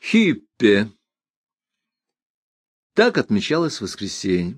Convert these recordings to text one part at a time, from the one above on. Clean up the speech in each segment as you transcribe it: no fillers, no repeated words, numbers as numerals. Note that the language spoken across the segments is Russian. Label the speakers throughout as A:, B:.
A: Хюппе. Так отмечалось воскресенье.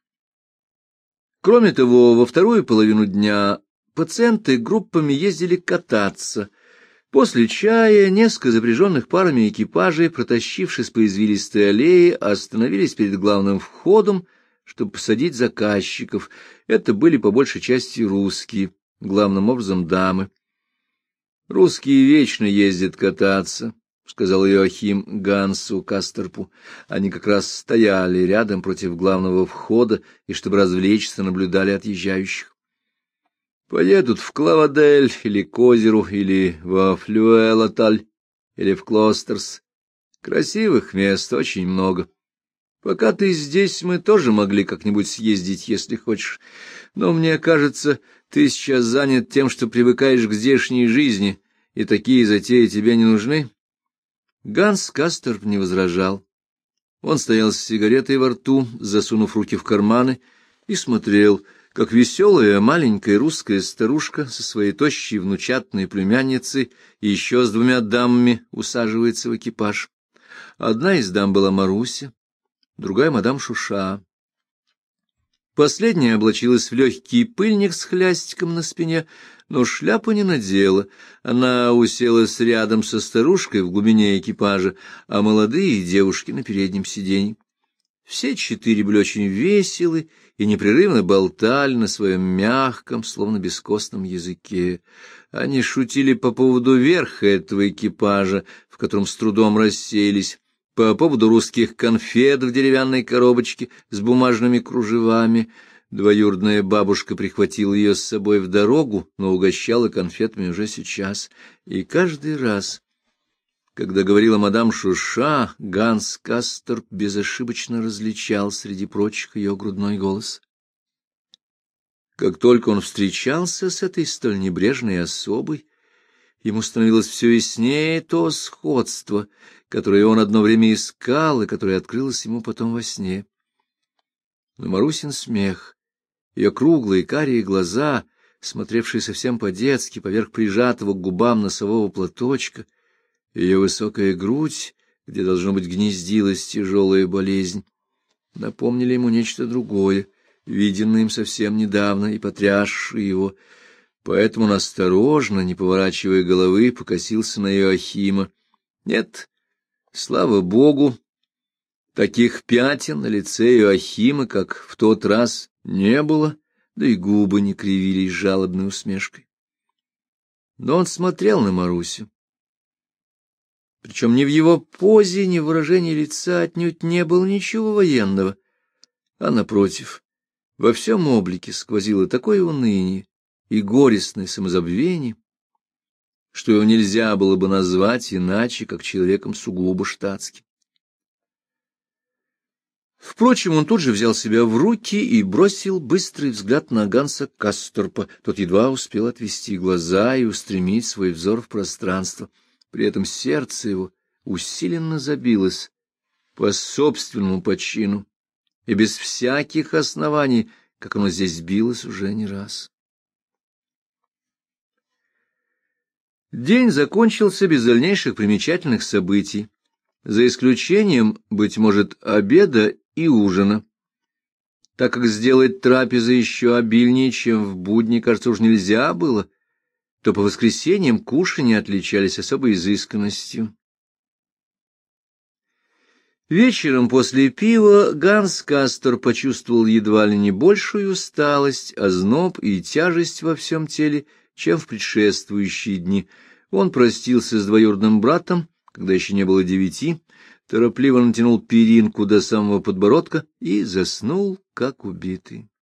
A: Кроме того, во вторую половину дня пациенты группами ездили кататься. После чая несколько запряженных парами экипажей, протащившись по извилистой аллее, остановились перед главным входом, чтобы посадить заказчиков. Это были по большей части русские, главным образом дамы. «Русские вечно ездят кататься», — сказал Иоахим Гансу Касторпу. Они как раз стояли рядом против главного входа и, чтобы развлечься, наблюдали отъезжающих. «Поедут в Клавадель или к озеру, или во Флюэлаталь, или в Клостерс. Красивых мест очень много. Пока ты здесь, мы тоже могли как-нибудь съездить, если хочешь. Но мне кажется, ты сейчас занят тем, что привыкаешь к здешней жизни, и такие затеи тебе не нужны». Ганс Касторп не возражал. Он стоял с сигаретой во рту, засунув руки в карманы, и смотрел, как веселая маленькая русская старушка со своей тощей внучатной племянницей и еще с двумя дамами усаживается в экипаж. Одна из дам была Маруся, другая — мадам Шуша. Последняя облачилась в легкий пыльник с хлястиком на спине, но шляпу не надела. Она уселась рядом со старушкой в глубине экипажа, а молодые девушки на переднем сиденье. Все четыре были очень веселы и непрерывно болтали на своем мягком, словно бескостном языке. Они шутили по поводу верха этого экипажа, в котором с трудом расселись, по поводу русских конфет в деревянной коробочке с бумажными кружевами. Двоюродная бабушка прихватила ее с собой в дорогу, но угощала конфетами уже сейчас. И каждый раз, когда говорила мадам Шуша, Ганс Касторп безошибочно различал среди прочих ее грудной голос. Как только он встречался с этой столь небрежной особой, ему становилось все яснее то сходство, которое он одно время искал и которое открылось ему потом во сне. Но Марусин смех, ее круглые карие глаза, смотревшие совсем по-детски поверх прижатого к губам носового платочка, ее высокая грудь, где, должно быть, гнездилась тяжелая болезнь, напомнили ему нечто другое, виденное им совсем недавно и потрясшее его. Поэтому он осторожно, не поворачивая головы, покосился на Иоахима. Нет, слава богу, таких пятен на лице Иоахима, как в тот раз, не было, да и губы не кривились жалобной усмешкой. Но он смотрел на Марусю. Причем ни в его позе, ни в выражении лица отнюдь не было ничего военного, а, напротив, во всем облике сквозило такое уныние и горестное самозабвение, что его нельзя было бы назвать иначе, как человеком сугубо штатским. Впрочем, он тут же взял себя в руки и бросил быстрый взгляд на Ганса Касторпа. Тот едва успел отвести глаза и устремить свой взор в пространство. При этом сердце его усиленно забилось по собственному почину и без всяких оснований, как оно здесь билось уже не раз. День закончился без дальнейших примечательных событий, за исключением, быть может, обеда и ужина. Так как сделать трапезы еще обильнее, чем в будни, кажется, уж нельзя было, то по воскресеньям кушанья отличались особой изысканностью. Вечером после пива Ганс Касторп почувствовал едва ли не большую усталость, озноб и тяжесть во всем теле, чем в предшествующие дни. Он простился с двоюродным братом, когда еще не было 9, торопливо натянул перинку до самого подбородка и заснул, как убитый.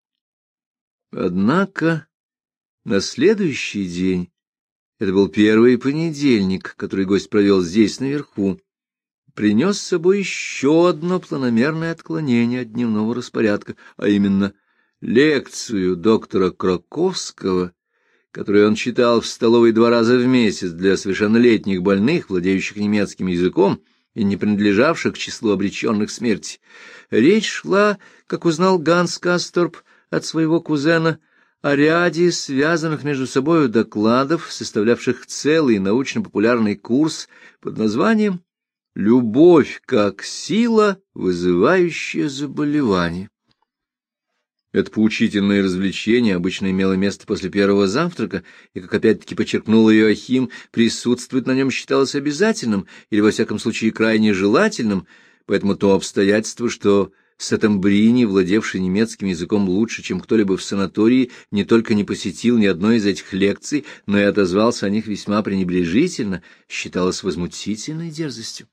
A: Однако на следующий день, это был первый понедельник, который гость провел здесь наверху, принес с собой еще одно планомерное отклонение от дневного распорядка, а именно лекцию доктора Краковского, которую он читал в столовой 2 раза в месяц для совершеннолетних больных, владеющих немецким языком и не принадлежавших к числу обреченных смерти. Речь шла, как узнал Ганс Касторп от своего кузена, о ряде связанных между собою докладов, составлявших целый научно-популярный курс под названием Любовь как сила, вызывающая заболевание. Это поучительное развлечение обычно имело место после первого завтрака, и, как опять-таки подчеркнул Иоахим, присутствовать на нем считалось обязательным или, во всяком случае, крайне желательным, поэтому то обстоятельство, что Сеттембрини, владевший немецким языком лучше, чем кто-либо в санатории, не только не посетил ни одной из этих лекций, но и отозвался о них весьма пренебрежительно, считалось возмутительной дерзостью.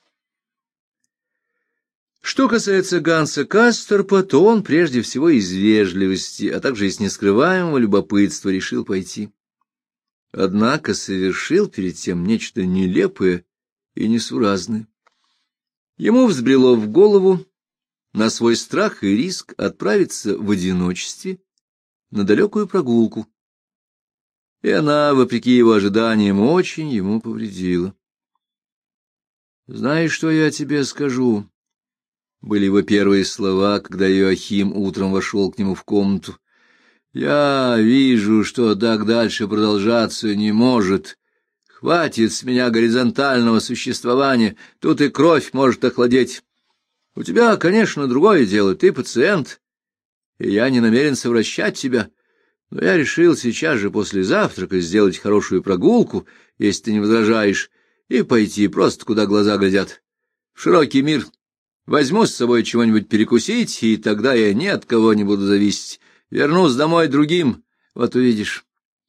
A: Что касается Ганса Касторпа, то он прежде всего из вежливости, а также из нескрываемого любопытства решил пойти. Однако совершил перед тем нечто нелепое и несуразное. Ему взбрело в голову на свой страх и риск отправиться в одиночестве на далекую прогулку, и она, вопреки его ожиданиям, очень ему повредила. «Знаешь, что я тебе скажу?» — были его первые слова, когда Иоахим утром вошел к нему в комнату. «Я вижу, что так дальше продолжаться не может. Хватит с меня горизонтального существования, тут и кровь может охладеть. У тебя, конечно, другое дело, ты пациент, и я не намерен совращать тебя, но я решил сейчас же после завтрака сделать хорошую прогулку, если ты не возражаешь, и пойти просто куда глаза глядят, в широкий мир». Возьму с собой чего-нибудь перекусить, и тогда я ни от кого не буду зависеть. Вернусь домой другим, вот увидишь.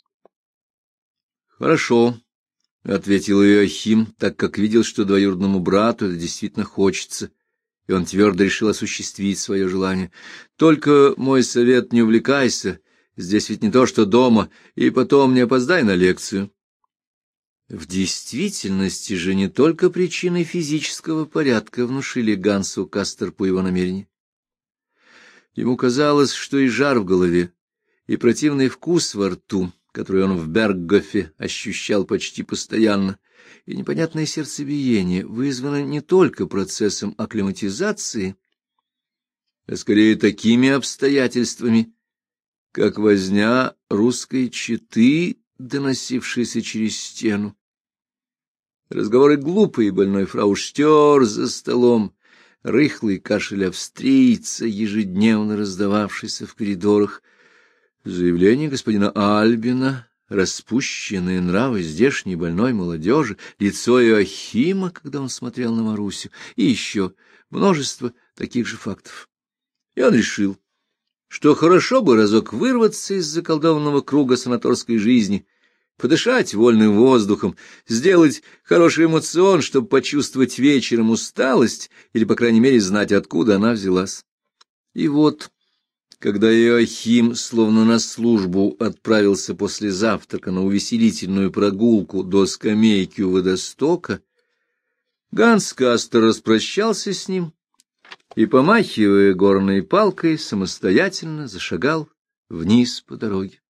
A: — Хорошо, — ответил Иоахим, так как видел, что двоюродному брату это действительно хочется, и он твердо решил осуществить свое желание. — Только мой совет — не увлекайся, здесь ведь не то, что дома, и потом не опоздай на лекцию. В действительности же не только причины физического порядка внушили Гансу Касторпу его намерение. Ему казалось, что и жар в голове, и противный вкус во рту, который он в Берггофе ощущал почти постоянно, и непонятное сердцебиение вызвано не только процессом акклиматизации, а скорее такими обстоятельствами, как возня русской четы, доносившаяся через стену. Разговоры глупые больной фрау Штёр за столом, рыхлый кашель австрийца, ежедневно раздававшийся в коридорах, заявление господина Альбина, распущенные нравы здешней больной молодежи, лицо Иоахима, когда он смотрел на Марусю, и еще множество таких же фактов. И он решил, что хорошо бы разок вырваться из заколдованного круга санаторской жизни, подышать вольным воздухом, сделать хороший эмоцион, чтобы почувствовать вечером усталость или, по крайней мере, знать, откуда она взялась. И вот, когда Иоахим, словно на службу, отправился после завтрака на увеселительную прогулку до скамейки у водостока, Ганс Кастор распрощался с ним и, помахивая горной палкой, самостоятельно зашагал вниз по дороге.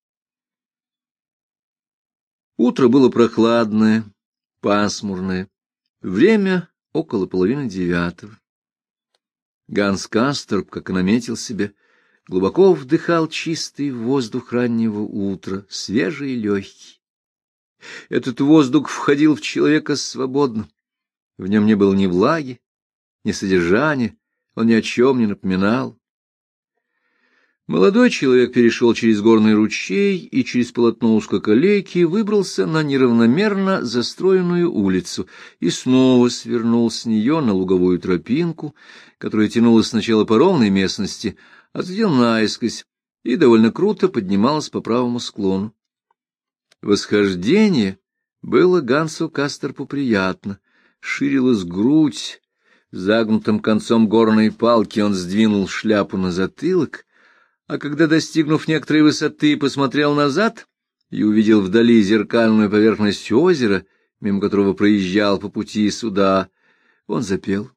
A: Утро было прохладное, пасмурное, время около 8:30. Ганс Касторп, как и наметил себе, глубоко вдыхал чистый воздух раннего утра, свежий и легкий. Этот воздух входил в человека свободно, в нем не было ни влаги, ни содержания, он ни о чем не напоминал. Молодой человек перешел через горный ручей и через полотно узкоколейки выбрался на неравномерно застроенную улицу и снова свернул с нее на луговую тропинку, которая тянулась сначала по ровной местности, а затем наискось и довольно круто поднималась по правому склону. Восхождение было Гансу Касторпу приятно, ширилась грудь, загнутым концом горной палки он сдвинул шляпу на затылок, а когда, достигнув некоторой высоты, посмотрел назад и увидел вдали зеркальную поверхность озера, мимо которого проезжал по пути сюда, он запел.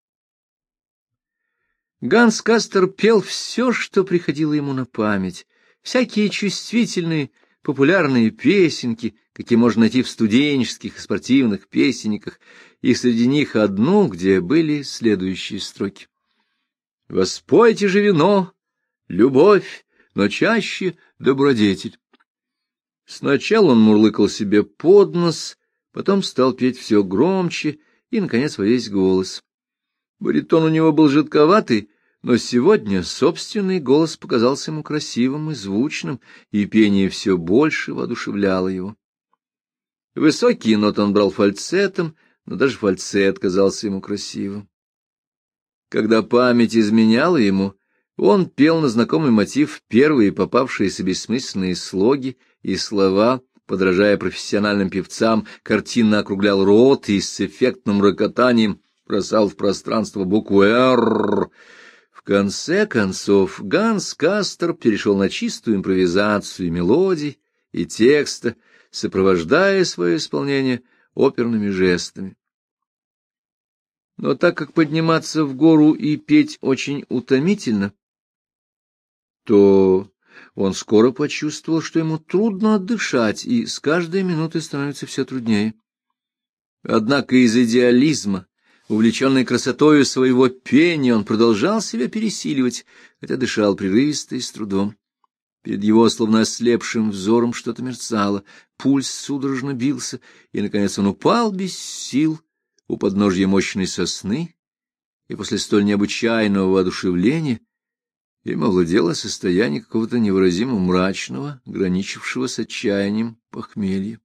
A: Ганс Кастор пел все, что приходило ему на память, всякие чувствительные, популярные песенки, какие можно найти в студенческих и спортивных песенниках, и среди них одну, где были следующие строки. «Воспойте же вино, любовь, но чаще добродетель». Сначала он мурлыкал себе под нос, потом стал петь все громче и, наконец, во весь голос. Баритон у него был жидковатый, но сегодня собственный голос показался ему красивым и звучным, и пение все больше воодушевляло его. Высокие ноты он брал фальцетом, но даже фальцет казался ему красивым. Когда память изменяла ему, он пел на знакомый мотив первые попавшиеся бессмысленные слоги и слова, подражая профессиональным певцам, картинно округлял рот и с эффектным рокотанием бросал в пространство букву «Р». В конце концов Ганс Касторп перешел на чистую импровизацию мелодий и текста, сопровождая свое исполнение оперными жестами. Но так как подниматься в гору и петь очень утомительно, то он скоро почувствовал, что ему трудно отдышать, и с каждой минутой становится все труднее. Однако из идеализма, увлеченный красотою своего пения, он продолжал себя пересиливать, хотя дышал прерывисто и с трудом. Перед его словно ослепшим взором что-то мерцало, пульс судорожно бился, и, наконец, он упал без сил у подножья мощной сосны, и после столь необычайного воодушевления им овладело состояние какого-то невыразимо мрачного, граничившего с отчаянием похмелья.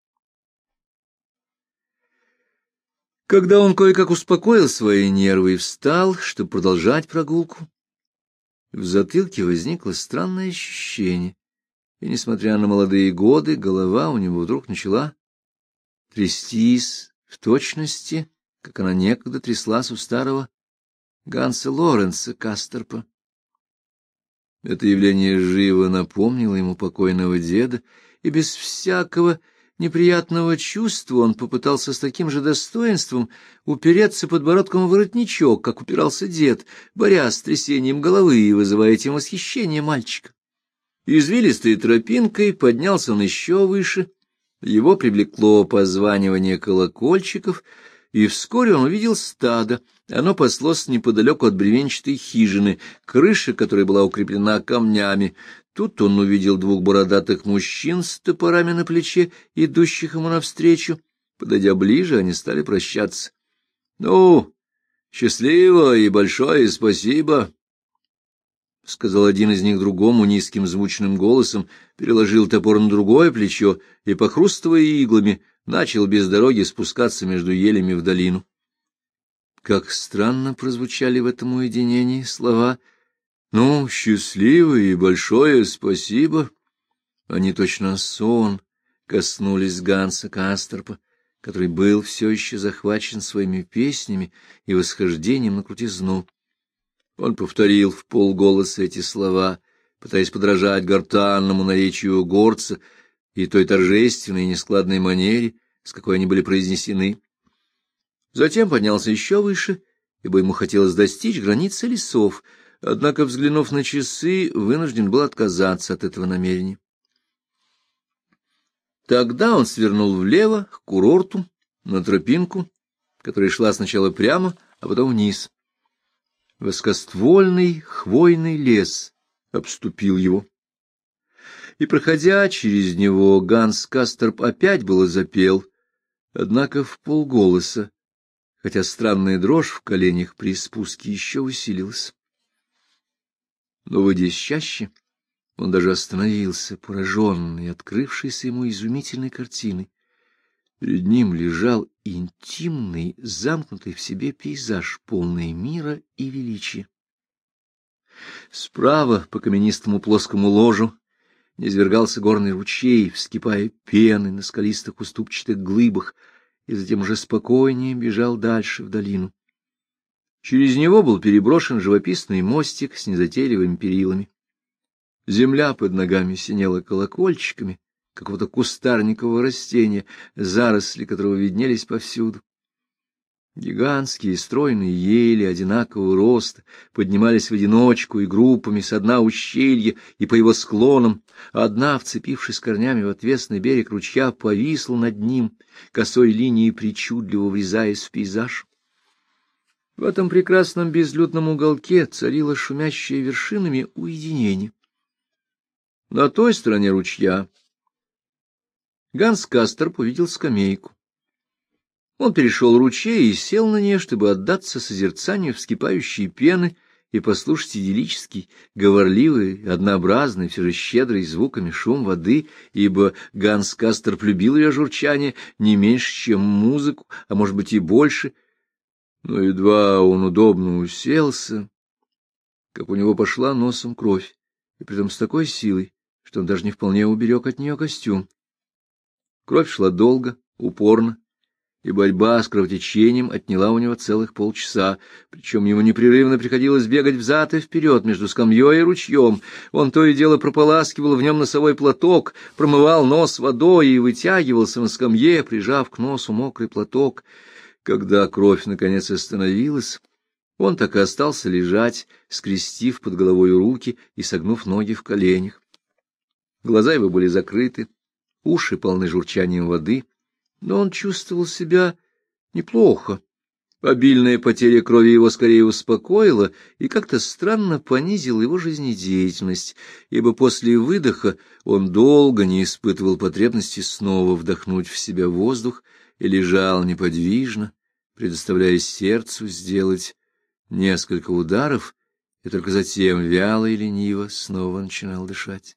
A: Когда он кое-как успокоил свои нервы и встал, чтобы продолжать прогулку, в затылке возникло странное ощущение, и, несмотря на молодые годы, голова у него вдруг начала трястись в точности, как она некогда тряслась у старого Ганса Лоренца Касторпа. Это явление живо напомнило ему покойного деда, и без всякого неприятного чувства он попытался с таким же достоинством упереться подбородком в воротничок, как упирался дед, борясь с трясением головы и вызывая этим восхищение мальчика. Извилистой тропинкой поднялся он еще выше, его привлекло позванивание колокольчиков, и вскоре он увидел стадо. Оно паслось неподалеку от бревенчатой хижины, крыша которой была укреплена камнями. Тут он увидел двух бородатых мужчин с топорами на плече, идущих ему навстречу. Подойдя ближе, они стали прощаться. — Ну, счастливо и большое спасибо, — сказал один из них другому низким звучным голосом, переложил топор на другое плечо и, похрустывая иглами, начал без дороги спускаться между елями в долину. Как странно прозвучали в этом уединении слова «Ну, счастливо и большое спасибо». Они точно сон коснулись Ганса Касторпа, который был все еще захвачен своими песнями и восхождением на крутизну. Он повторил вполголоса эти слова, пытаясь подражать гортанному наречию горца и той торжественной и нескладной манере, с какой они были произнесены. Затем поднялся еще выше, ибо ему хотелось достичь границы лесов, однако, взглянув на часы, вынужден был отказаться от этого намерения. Тогда он свернул влево к курорту, на тропинку, которая шла сначала прямо, а потом вниз. Высокоствольный хвойный лес обступил его. И, проходя через него, Ганс Касторп опять было запел, однако вполголоса, хотя странная дрожь в коленях при спуске еще усилилась. Но, выйдя из чащи, он даже остановился, пораженный открывшейся ему изумительной картиной. Перед ним лежал интимный, замкнутый в себе пейзаж, полный мира и величия. Справа, по каменистому плоскому ложу, низвергался горный ручей, вскипая пеной на скалистых уступчатых глыбах, и затем уже спокойнее бежал дальше в долину. Через него был переброшен живописный мостик с незатейливыми перилами. Земля под ногами синела колокольчиками какого-то кустарникового растения, заросли которого виднелись повсюду. Гигантские стройные ели одинакового роста поднимались в одиночку и группами со дна ущелья и по его склонам. Одна, вцепившись корнями в отвесный берег ручья, повисла над ним, косой линией причудливо врезаясь в пейзаж. В этом прекрасном безлюдном уголке царило шумящее вершинами уединение. На той стороне ручья Ганс Касторп увидел скамейку. Он перешел ручей и сел на нее, чтобы отдаться созерцанию вскипающей пены и послушать идиллический, говорливый, однообразный, все же щедрый звуками шум воды, ибо Ганс Касторп любил ее журчание не меньше, чем музыку, а может быть и больше. Но едва он удобно уселся, как у него пошла носом кровь, и притом с такой силой, что он даже не вполне уберег от нее костюм. Кровь шла долго, упорно, и борьба с кровотечением отняла у него целых полчаса, причем ему непрерывно приходилось бегать взад и вперед между скамьей и ручьем. Он то и дело прополаскивал в нем носовой платок, промывал нос водой и вытягивался на скамье, прижав к носу мокрый платок. Когда кровь наконец остановилась, он так и остался лежать, скрестив под головой руки и согнув ноги в коленях. Глаза его были закрыты, уши полны журчанием воды, но он чувствовал себя неплохо. Обильная потеря крови его скорее успокоила и как-то странно понизила его жизнедеятельность, ибо после выдоха он долго не испытывал потребности снова вдохнуть в себя воздух и лежал неподвижно, предоставляя сердцу сделать несколько ударов, и только затем вяло и лениво снова начинал дышать.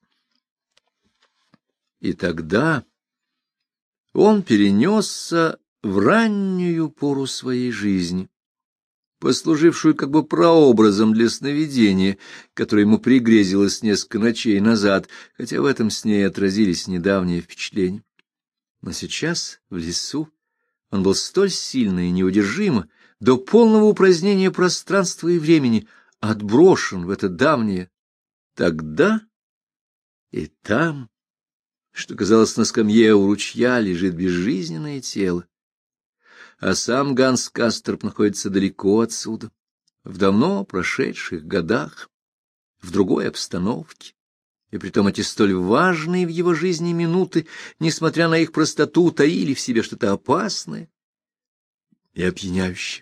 A: И тогда он перенесся в раннюю пору своей жизни, послужившую как бы прообразом для сновидения, которое ему пригрезилось несколько ночей назад, хотя в этом сне отразились недавние впечатления. Но сейчас, в лесу, он был столь сильно и неудержимо, до полного упразднения пространства и времени, отброшен в это давнее тогда и там, что, казалось, на скамье у ручья лежит безжизненное тело, а сам Ганс Касторп находится далеко отсюда, в давно прошедших годах, в другой обстановке, и притом эти столь важные в его жизни минуты, несмотря на их простоту, таили в себе что-то опасное и опьяняющее.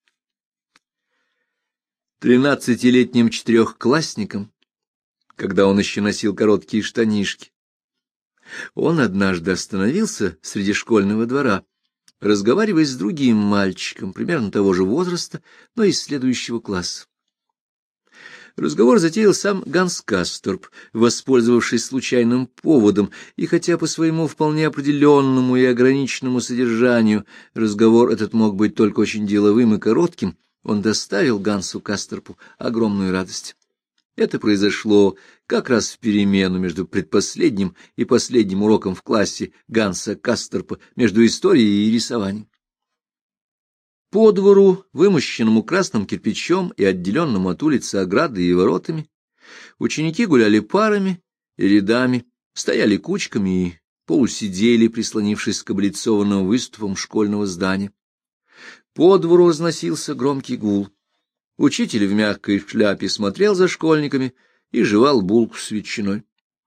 A: 13-летним четырехклассником, когда он еще носил короткие штанишки, он однажды остановился среди школьного двора, разговаривая с другим мальчиком, примерно того же возраста, но из следующего класса. Разговор затеял сам Ганс Касторп, воспользовавшись случайным поводом, и хотя по своему вполне определенному и ограниченному содержанию разговор этот мог быть только очень деловым и коротким, он доставил Гансу Касторпу огромную радость. Это произошло как раз в перемену между предпоследним и последним уроком в классе Ганса Касторпа, между историей и рисованием. По двору, вымощенному красным кирпичом и отделенному от улицы оградой и воротами, ученики гуляли парами и рядами, стояли кучками и полусидели, прислонившись к облицованным выступам школьного здания. По двору разносился громкий гул. Учитель в мягкой шляпе смотрел за школьниками и жевал булку с ветчиной.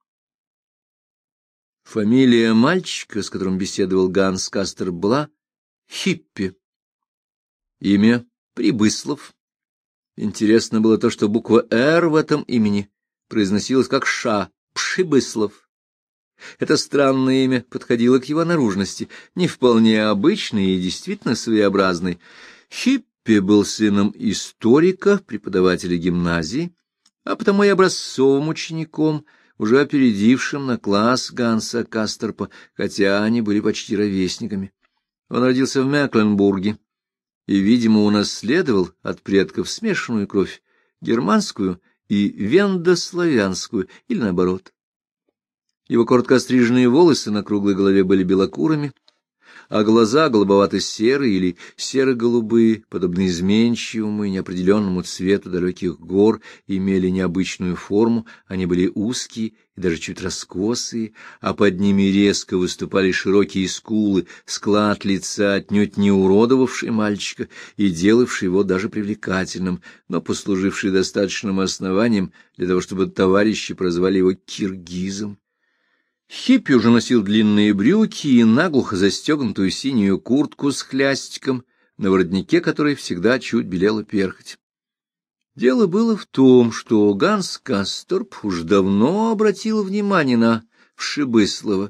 A: Фамилия мальчика, с которым беседовал Ганс Касторп, была Хиппи. Имя Прибыслов. Интересно было то, что буква «Р» в этом имени произносилась как «Ш» — Пшибыслов. Это странное имя подходило к его наружности, не вполне обычной и действительно своеобразной. Хиппи был сыном историка, преподавателя гимназии, а потому и образцовым учеником, уже опередившим на класс Ганса Касторпа, хотя они были почти ровесниками. Он родился в Мекленбурге и, видимо, унаследовал от предков смешанную кровь, германскую и вендославянскую, или наоборот. Его коротко остриженные волосы на круглой голове были белокурыми, а глаза голубовато-серые или серо-голубые, подобно изменчивому и неопределенному цвету далеких гор, имели необычную форму, они были узкие и даже чуть раскосые, а под ними резко выступали широкие скулы, склад лица отнюдь не уродовавший мальчика и делавший его даже привлекательным, но послуживший достаточным основанием для того, чтобы товарищи прозвали его киргизом. Хиппи уже носил длинные брюки и наглухо застегнутую синюю куртку с хлястиком, на воротнике которой всегда чуть белела перхоть. Дело было в том, что Ганс Касторп уж давно обратил внимание на Пшибыслова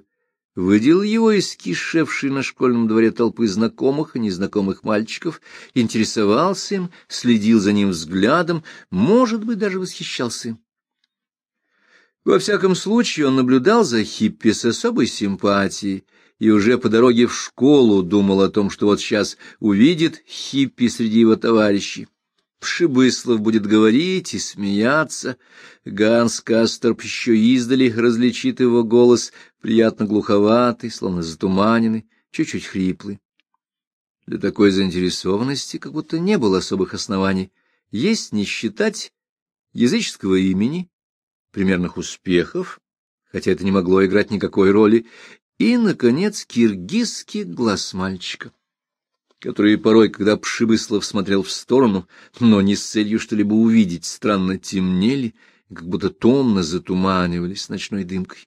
A: выделил его из кишевшей на школьном дворе толпы знакомых и незнакомых мальчиков, интересовался им, следил за ним взглядом, может быть, даже восхищался им. Во всяком случае, он наблюдал за Хиппи с особой симпатией и уже по дороге в школу думал о том, что вот сейчас увидит Хиппи среди его товарищей. Пшибыслов будет говорить и смеяться. Ганс Касторп еще издали различит его голос, приятно глуховатый, словно затуманенный, чуть-чуть хриплый. Для такой заинтересованности как будто не было особых оснований. Есть не считать языческого имени, примерных успехов, хотя это не могло играть никакой роли, и, наконец, киргизский глаз мальчика, которые порой, когда Пшибыслов смотрел в сторону, но не с целью что-либо увидеть, странно темнели, как будто томно затуманивались ночной дымкой.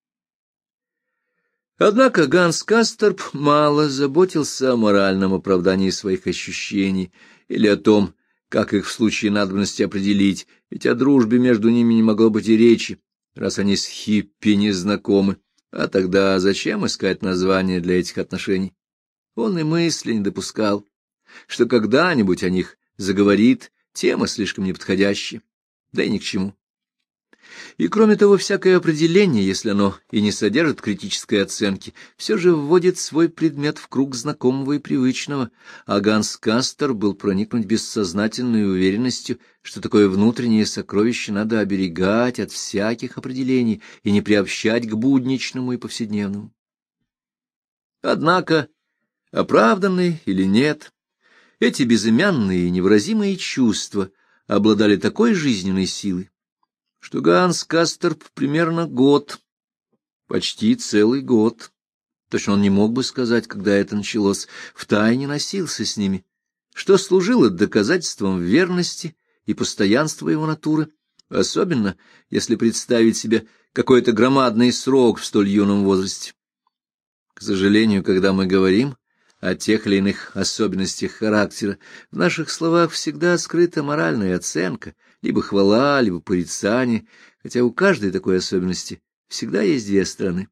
A: Однако Ганс Касторп мало заботился о моральном оправдании своих ощущений или о том, как их в случае надобности определить, ведь о дружбе между ними не могло быть и речи, раз они с Хиппи не знакомы, а тогда зачем искать название для этих отношений? Он и мысли не допускал, что когда-нибудь о них заговорит, тема слишком неподходящая, да и ни к чему. И кроме того, всякое определение, если оно и не содержит критической оценки, все же вводит свой предмет в круг знакомого и привычного, а Ганс Кастор был проникнут бессознательной уверенностью, что такое внутреннее сокровище надо оберегать от всяких определений и не приобщать к будничному и повседневному. Однако, оправданные или нет, эти безымянные и невыразимые чувства обладали такой жизненной силой, что Ганс Касторп примерно год, почти целый год, точно он не мог бы сказать, когда это началось, втайне носился с ними, что служило доказательством верности и постоянства его натуры, особенно если представить себе какой-то громадный срок в столь юном возрасте. К сожалению, когда мы говорим о тех или иных особенностях характера, в наших словах всегда скрыта моральная оценка, либо хвала, либо порицание, хотя у каждой такой особенности всегда есть две стороны.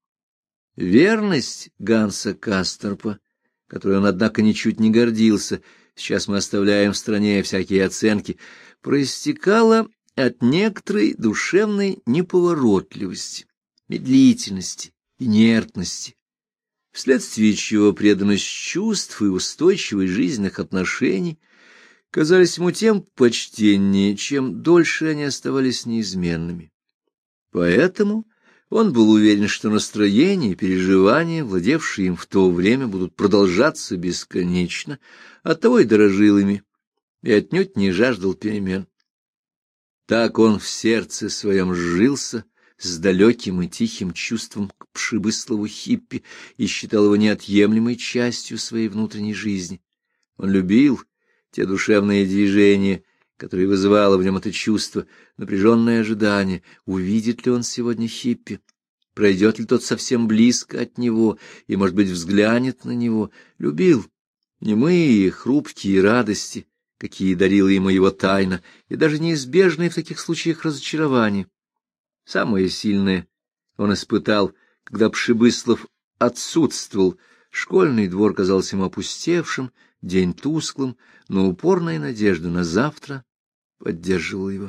A: Верность Ганса Касторпа, которой он, однако, ничуть не гордился, сейчас мы оставляем в стороне всякие оценки, проистекала от некоторой душевной неповоротливости, медлительности, инертности, вследствие чего преданность чувств и устойчивость жизненных отношений казались ему тем почтеннее, чем дольше они оставались неизменными. Поэтому он был уверен, что настроения и переживания, владевшие им в то время, будут продолжаться бесконечно, оттого и дорожил ими, и отнюдь не жаждал перемен. Так он в сердце своем сжился с далеким и тихим чувством к Пшибыслову Хиппи и считал его неотъемлемой частью своей внутренней жизни. Он любил те душевные движения, которые вызывало в нем это чувство, напряженное ожидание, увидит ли он сегодня Хиппи, пройдет ли тот совсем близко от него и, может быть, взглянет на него. Любил немые, хрупкие радости, какие дарила ему его тайна, и даже неизбежные в таких случаях разочарования. Самое сильное он испытал, когда Пшибыслов отсутствовал. Школьный двор казался ему опустевшим, день тусклым, но упорная надежда на завтра поддерживала его.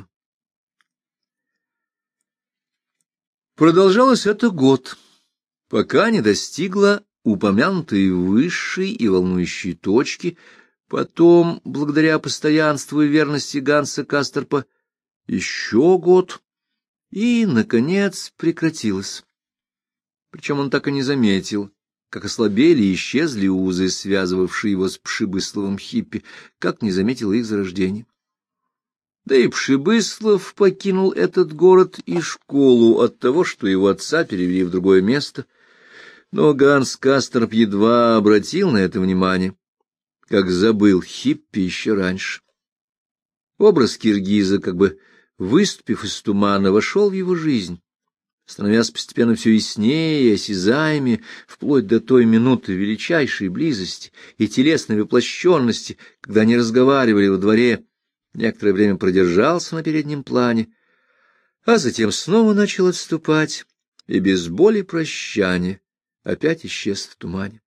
A: Продолжалось это год, пока не достигла упомянутой высшей и волнующей точки. Потом, благодаря постоянству и верности Ганса Касторпа, еще год, и, наконец, прекратилось. Причем он так и не заметил, как ослабели и исчезли узы, связывавшие его с Пшибысловым Хиппи, как не заметил их зарождения. Да и Пшибыслов покинул этот город и школу от того, что его отца перевели в другое место, но Ганс Касторп едва обратил на это внимание, как забыл Хиппи еще раньше. Образ киргиза, как бы выступив из тумана, вошел в его жизнь, становясь постепенно все яснее и осязаемее, вплоть до той минуты величайшей близости и телесной воплощенности, когда они разговаривали во дворе, некоторое время продержался на переднем плане, а затем снова начал отступать, и без боли прощания опять исчез в тумане.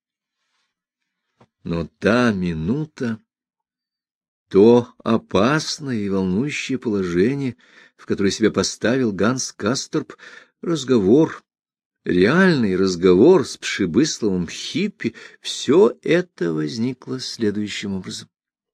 A: Но та минута, то опасное и волнующее положение, в которое себя поставил Ганс Касторп, разговор, реальный разговор с Пшибысловым Хиппи, все это возникло следующим образом.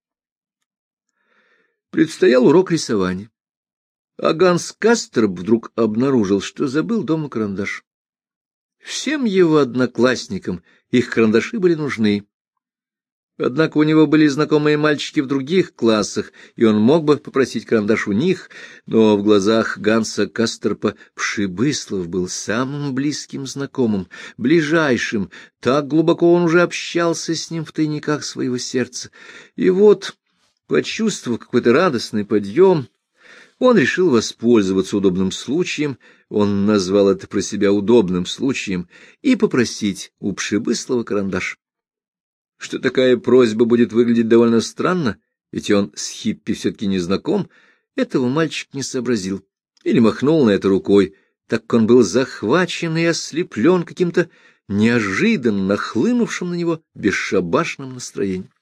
A: Предстоял урок рисования, а Ганс Касторп вдруг обнаружил, что забыл дома карандаш. Всем его одноклассникам их карандаши были нужны. Однако у него были знакомые мальчики в других классах, и он мог бы попросить карандаш у них, но в глазах Ганса Касторпа Пшибыслов был самым близким знакомым, ближайшим, так глубоко он уже общался с ним в тайниках своего сердца. И вот, почувствовав какой-то радостный подъем, он решил воспользоваться удобным случаем, он назвал это про себя удобным случаем, и попросить у Пшибыслова карандаш. Что такая просьба будет выглядеть довольно странно, ведь он с Хиппи все-таки не знаком, этого мальчик не сообразил или махнул на это рукой, так как он был захвачен и ослеплен каким-то неожиданно нахлынувшим на него бесшабашным настроением.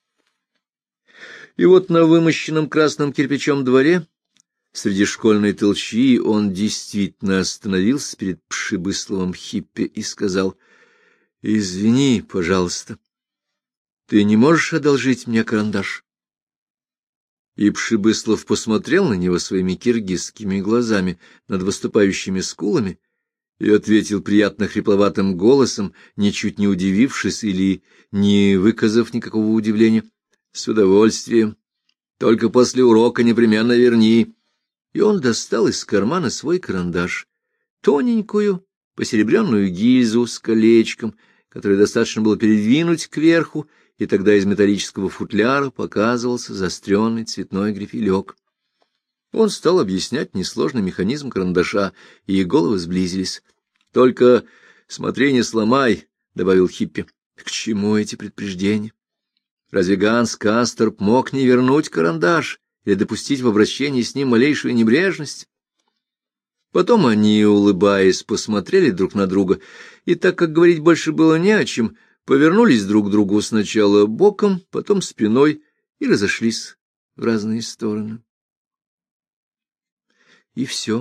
A: И вот на вымощенном красным кирпичом дворе, среди школьной толчии, он действительно остановился перед Пшибысловым Хиппи и сказал: «Извини, пожалуйста, ты не можешь одолжить мне карандаш?» И Пшибыслов посмотрел на него своими киргизскими глазами над выступающими скулами и ответил приятно хрипловатым голосом, ничуть не удивившись или не выказав никакого удивления: «С удовольствием, только после урока непременно верни». И он достал из кармана свой карандаш, тоненькую посеребренную гильзу с колечком, которое достаточно было передвинуть кверху, и тогда из металлического футляра показывался заостренный цветной грифелек. Он стал объяснять несложный механизм карандаша, и их головы сблизились. — Только смотри, не сломай, — добавил Хиппи. — К чему эти предупреждения? Разве Ганс Касторп мог не вернуть карандаш или допустить в обращении с ним малейшую небрежность? Потом они, улыбаясь, посмотрели друг на друга, и так как говорить больше было не о чем, повернулись друг к другу сначала боком, потом спиной и разошлись в разные стороны. И все.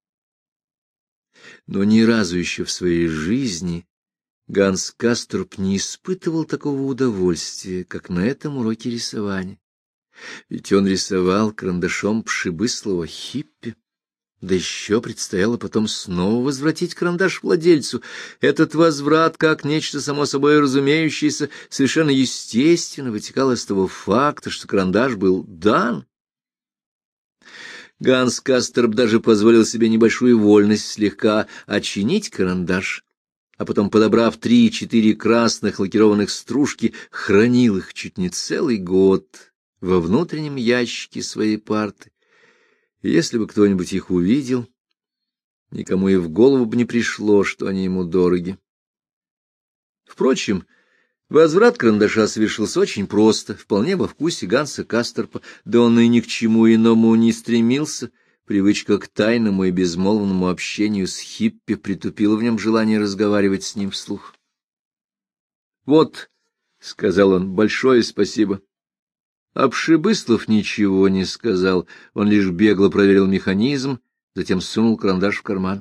A: Но ни разу еще в своей жизни Ганс Касторп не испытывал такого удовольствия, как на этом уроке рисования. Ведь он рисовал карандашом Пшибыслова Хиппи. Да еще предстояло потом снова возвратить карандаш владельцу. Этот возврат, как нечто само собой разумеющееся, совершенно естественно вытекал из того факта, что карандаш был дан. Ганс Касторп даже позволил себе небольшую вольность слегка очинить карандаш, а потом, подобрав 3-4 красных лакированных стружки, хранил их чуть не целый год во внутреннем ящике своей парты. И если бы кто-нибудь их увидел, никому и в голову бы не пришло, что они ему дороги. Впрочем, возврат карандаша совершился очень просто, вполне во вкусе Ганса Касторпа, да он и ни к чему иному не стремился. Привычка к тайному и безмолвному общению с Хиппи притупила в нем желание разговаривать с ним вслух. — Вот, — сказал он, — большое спасибо. А Пшибыслов ничего не сказал, он лишь бегло проверил механизм, затем сунул карандаш в карман.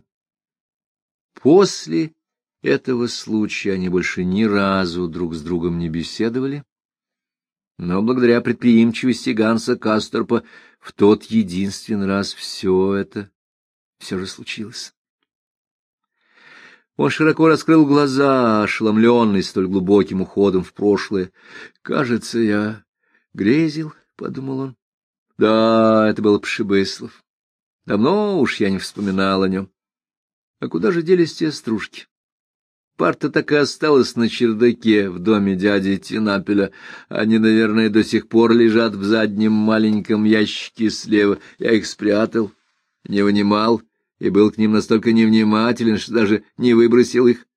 A: После этого случая они больше ни разу друг с другом не беседовали, но благодаря предприимчивости Ганса Касторпа в тот единственный раз все же случилось. Он широко раскрыл глаза, ошеломленный столь глубоким уходом в прошлое. «Кажется, я грезил», — подумал он. «Да, это был Пшибыслов. Давно уж я не вспоминал о нем. А куда же делись те стружки? Парта так и осталась на чердаке в доме дяди Тинапеля. Они, наверное, до сих пор лежат в заднем маленьком ящике слева. Я их спрятал, не вынимал и был к ним настолько невнимателен, что даже не выбросил их.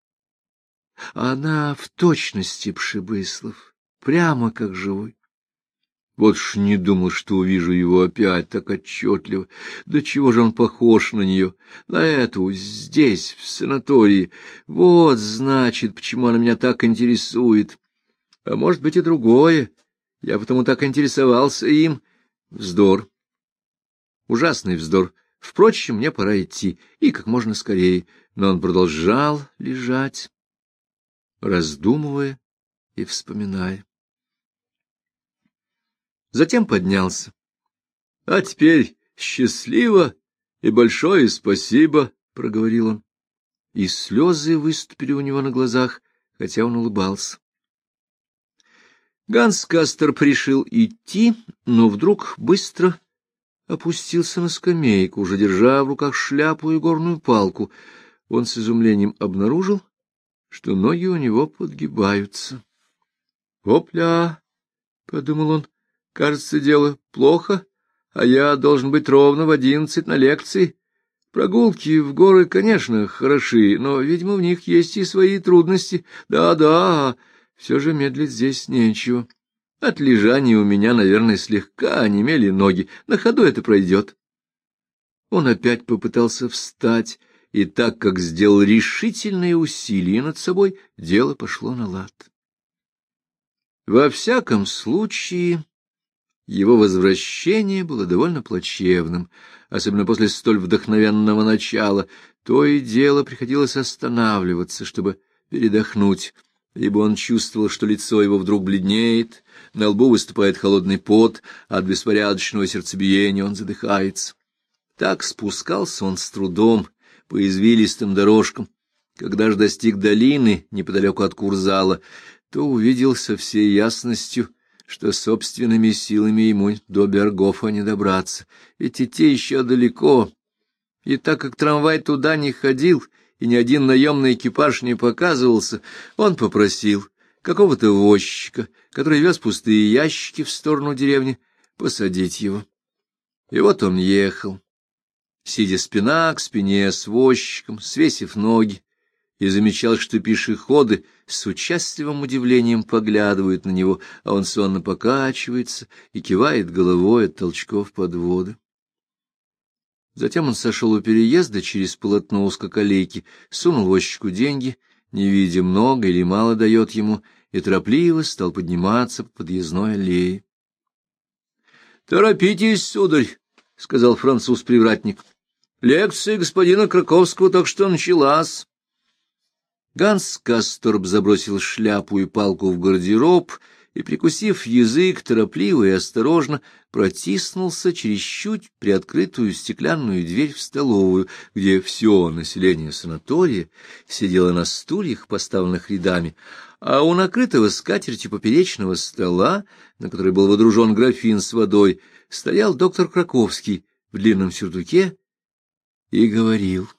A: А она в точности Пшибыслов, прямо как живой. Вот ж не думал, что увижу его опять так отчетливо. Да чего же он похож на нее, на эту, здесь, в санатории. Вот, значит, почему она меня так интересует. А может быть и другое. Я потому так интересовался им. Вздор. Ужасный вздор. Впрочем, мне пора идти, и как можно скорее. Но он продолжал лежать, раздумывая и вспоминая. Затем поднялся. — А теперь счастливо и большое спасибо, — проговорил он. И слезы выступили у него на глазах, хотя он улыбался. Ганс Касторп решил идти, но вдруг быстро опустился на скамейку, уже держа в руках шляпу и горную палку. Он с изумлением обнаружил, что ноги у него подгибаются. «Опля!» — подумал он. «Кажется, дело плохо, а я должен быть ровно в 11 на лекции. Прогулки в горы, конечно, хороши, но, видимо, в них есть и свои трудности. Да-да, все же медлить здесь нечего. От лежания у меня, наверное, слегка онемели ноги. На ходу это пройдет». Он опять попытался встать, и так как сделал решительные усилия над собой, дело пошло на лад. Во всяком случае, его возвращение было довольно плачевным, особенно после столь вдохновенного начала. То и дело приходилось останавливаться, чтобы передохнуть, ибо он чувствовал, что лицо его вдруг бледнеет, на лбу выступает холодный пот, а от беспорядочного сердцебиения он задыхается. Так спускался он с трудом по извилистым дорожкам. Когда же достиг долины, неподалеку от Курзала, то увидел со всей ясностью, что собственными силами ему до Бергофа не добраться, ведь идти еще далеко. И так как трамвай туда не ходил, и ни один наемный экипаж не показывался, он попросил какого-то возчика, который вез пустые ящики в сторону деревни, посадить его. И вот он ехал, сидя спина к спине с возчиком, свесив ноги, и замечал, что пешеходы с участливым удивлением поглядывают на него, а он сонно покачивается и кивает головой от толчков подводы. Затем он сошел у переезда через полотно узкоколейки, сунул возчику деньги, не видя, много или мало дает ему, и торопливо стал подниматься по подъездной аллее. — Торопитесь, сударь, — сказал француз-привратник. — Лекция господина Краковского только что началась. Ганс Касторп забросил шляпу и палку в гардероб и, прикусив язык, торопливо и осторожно протиснулся через чуть приоткрытую стеклянную дверь в столовую, где все население санатория сидело на стульях, поставленных рядами, а у накрытого скатертью поперечного стола, на который был водружен графин с водой, стоял доктор Краковский в длинном сюртуке и говорил.